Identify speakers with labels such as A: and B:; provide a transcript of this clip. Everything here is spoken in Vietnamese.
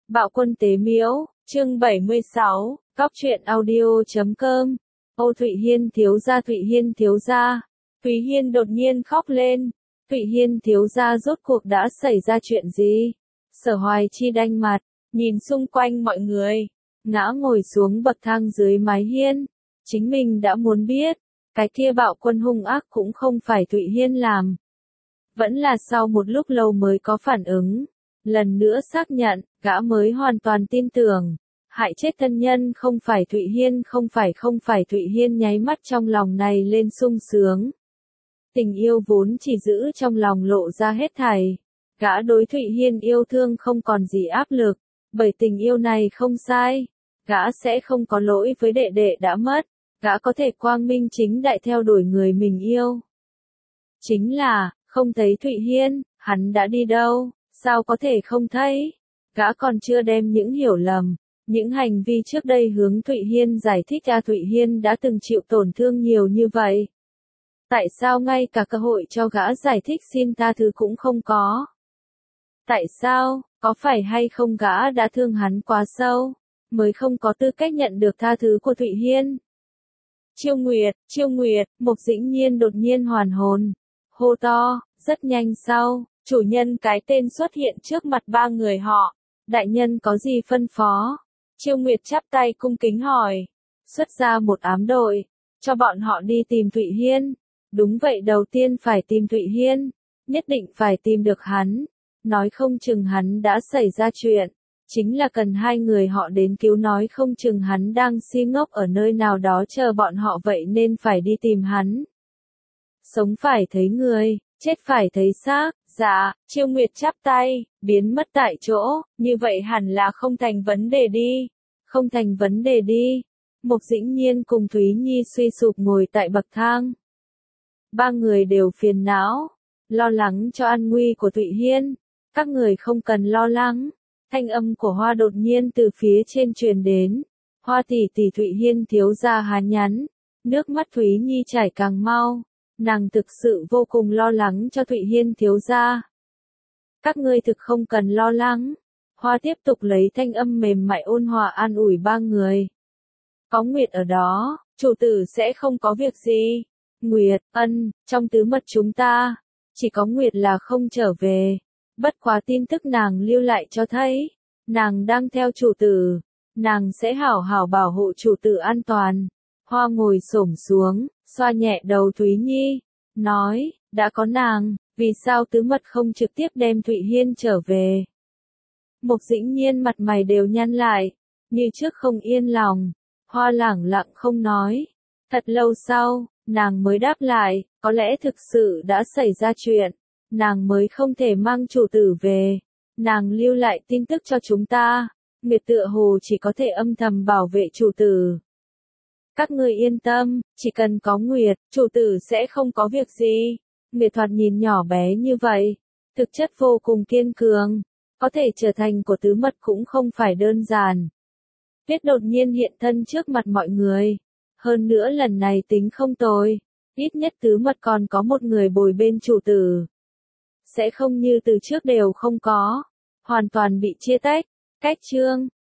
A: Bạo quân tế miễu, chương 76, Cóc truyện audio.com. Âu Thụy Hiên thiếu gia, Thụy Hiên thiếu gia. Thúy Hiên đột nhiên khóc lên. Thụy Hiên thiếu gia rốt cuộc đã xảy ra chuyện gì? Sở Hoài Chi đanh mặt, nhìn xung quanh mọi người, ngã ngồi xuống bậc thang dưới mái hiên. Chính mình đã muốn biết, cái kia bạo quân hung ác cũng không phải Thụy Hiên làm. Vẫn là sau một lúc lâu mới có phản ứng. Lần nữa xác nhận, gã mới hoàn toàn tin tưởng. Hại chết thân nhân không phải Thụy Hiên, không phải Thụy Hiên, nháy mắt trong lòng này lên sung sướng. Tình yêu vốn chỉ giữ trong lòng lộ ra hết thảy. Gã đối Thụy Hiên yêu thương không còn gì áp lực, bởi tình yêu này không sai. Gã sẽ không có lỗi với đệ đệ đã mất, gã có thể quang minh chính đại theo đuổi người mình yêu. Chính là, không thấy Thụy Hiên, hắn đã đi đâu, sao có thể không thấy? Gã còn chưa đem những hiểu lầm, những hành vi trước đây hướng Thụy Hiên giải thích ra. Thụy Hiên đã từng chịu tổn thương nhiều như vậy. Tại sao ngay cả cơ hội cho gã giải thích xin tha thứ cũng không có? Tại sao, có phải hay không gã đã thương hắn quá sâu, mới không có tư cách nhận được tha thứ của Thụy Hiên? Chiêu Nguyệt, Mục Dĩnh Nhiên đột nhiên hoàn hồn, hô to, rất nhanh sau, chủ nhân cái tên xuất hiện trước mặt ba người họ. Đại nhân có gì phân phó? Chiêu Nguyệt chắp tay cung kính hỏi. Xuất ra một ám đội, cho bọn họ đi tìm Thụy Hiên. Đúng vậy, đầu tiên phải tìm Thụy Hiên, nhất định phải tìm được hắn. Nói không chừng hắn đã xảy ra chuyện, chính là cần hai người họ đến cứu, nói không chừng hắn đang si ngốc ở nơi nào đó chờ bọn họ, vậy nên phải đi tìm hắn. Sống phải thấy người, chết phải thấy xác. Dạ, Chiêu Nguyệt chắp tay, biến mất tại chỗ, như vậy hẳn là không thành vấn đề đi. Không thành vấn đề đi. Mục Dĩnh Nhiên cùng Thúy Nhi suy sụp ngồi tại bậc thang. Ba người đều phiền não, lo lắng cho an nguy của Thụy Hiên. Các người không cần lo lắng. Thanh âm của Hoa đột nhiên từ phía trên truyền đến. Hoa tỷ tỷ, Thụy Hiên thiếu gia há nhắn. Nước mắt Thúy Nhi chảy càng mau. Nàng thực sự vô cùng lo lắng cho Thụy Hiên thiếu gia. Các ngươi thực không cần lo lắng. Hoa tiếp tục lấy thanh âm mềm mại ôn hòa an ủi ba người. Có Nguyệt ở đó, chủ tử sẽ không có việc gì. Nguyệt, trong tứ mật chúng ta, chỉ có Nguyệt là không trở về. Bất quá tin tức nàng lưu lại cho thấy, nàng đang theo chủ tử, nàng sẽ hảo hảo bảo hộ chủ tử an toàn. Hoa ngồi xổm xuống, xoa nhẹ đầu Thúy Nhi, nói, đã có nàng, vì sao tứ mật không trực tiếp đem Thụy Hiên trở về? Mục Dĩnh Nhiên mặt mày đều nhăn lại, như trước không yên lòng. Hoa lẳng lặng không nói. Thật lâu sau, nàng mới đáp lại, có lẽ thực sự đã xảy ra chuyện, nàng mới không thể mang chủ tử về. Nàng lưu lại tin tức cho chúng ta, Nguyệt tựa hồ chỉ có thể âm thầm bảo vệ chủ tử. Các ngươi yên tâm, chỉ cần có Nguyệt, chủ tử sẽ không có việc gì. Nguyệt thoạt nhìn nhỏ bé như vậy, thực chất vô cùng kiên cường, có thể trở thành của tứ mật cũng không phải đơn giản. Tuyết đột nhiên hiện thân trước mặt mọi người. Hơn nữa lần này tính không tồi, ít nhất tứ mật còn có một người bồi bên chủ tử. Sẽ không như từ trước đều không có, hoàn toàn bị chia tách. Cách chương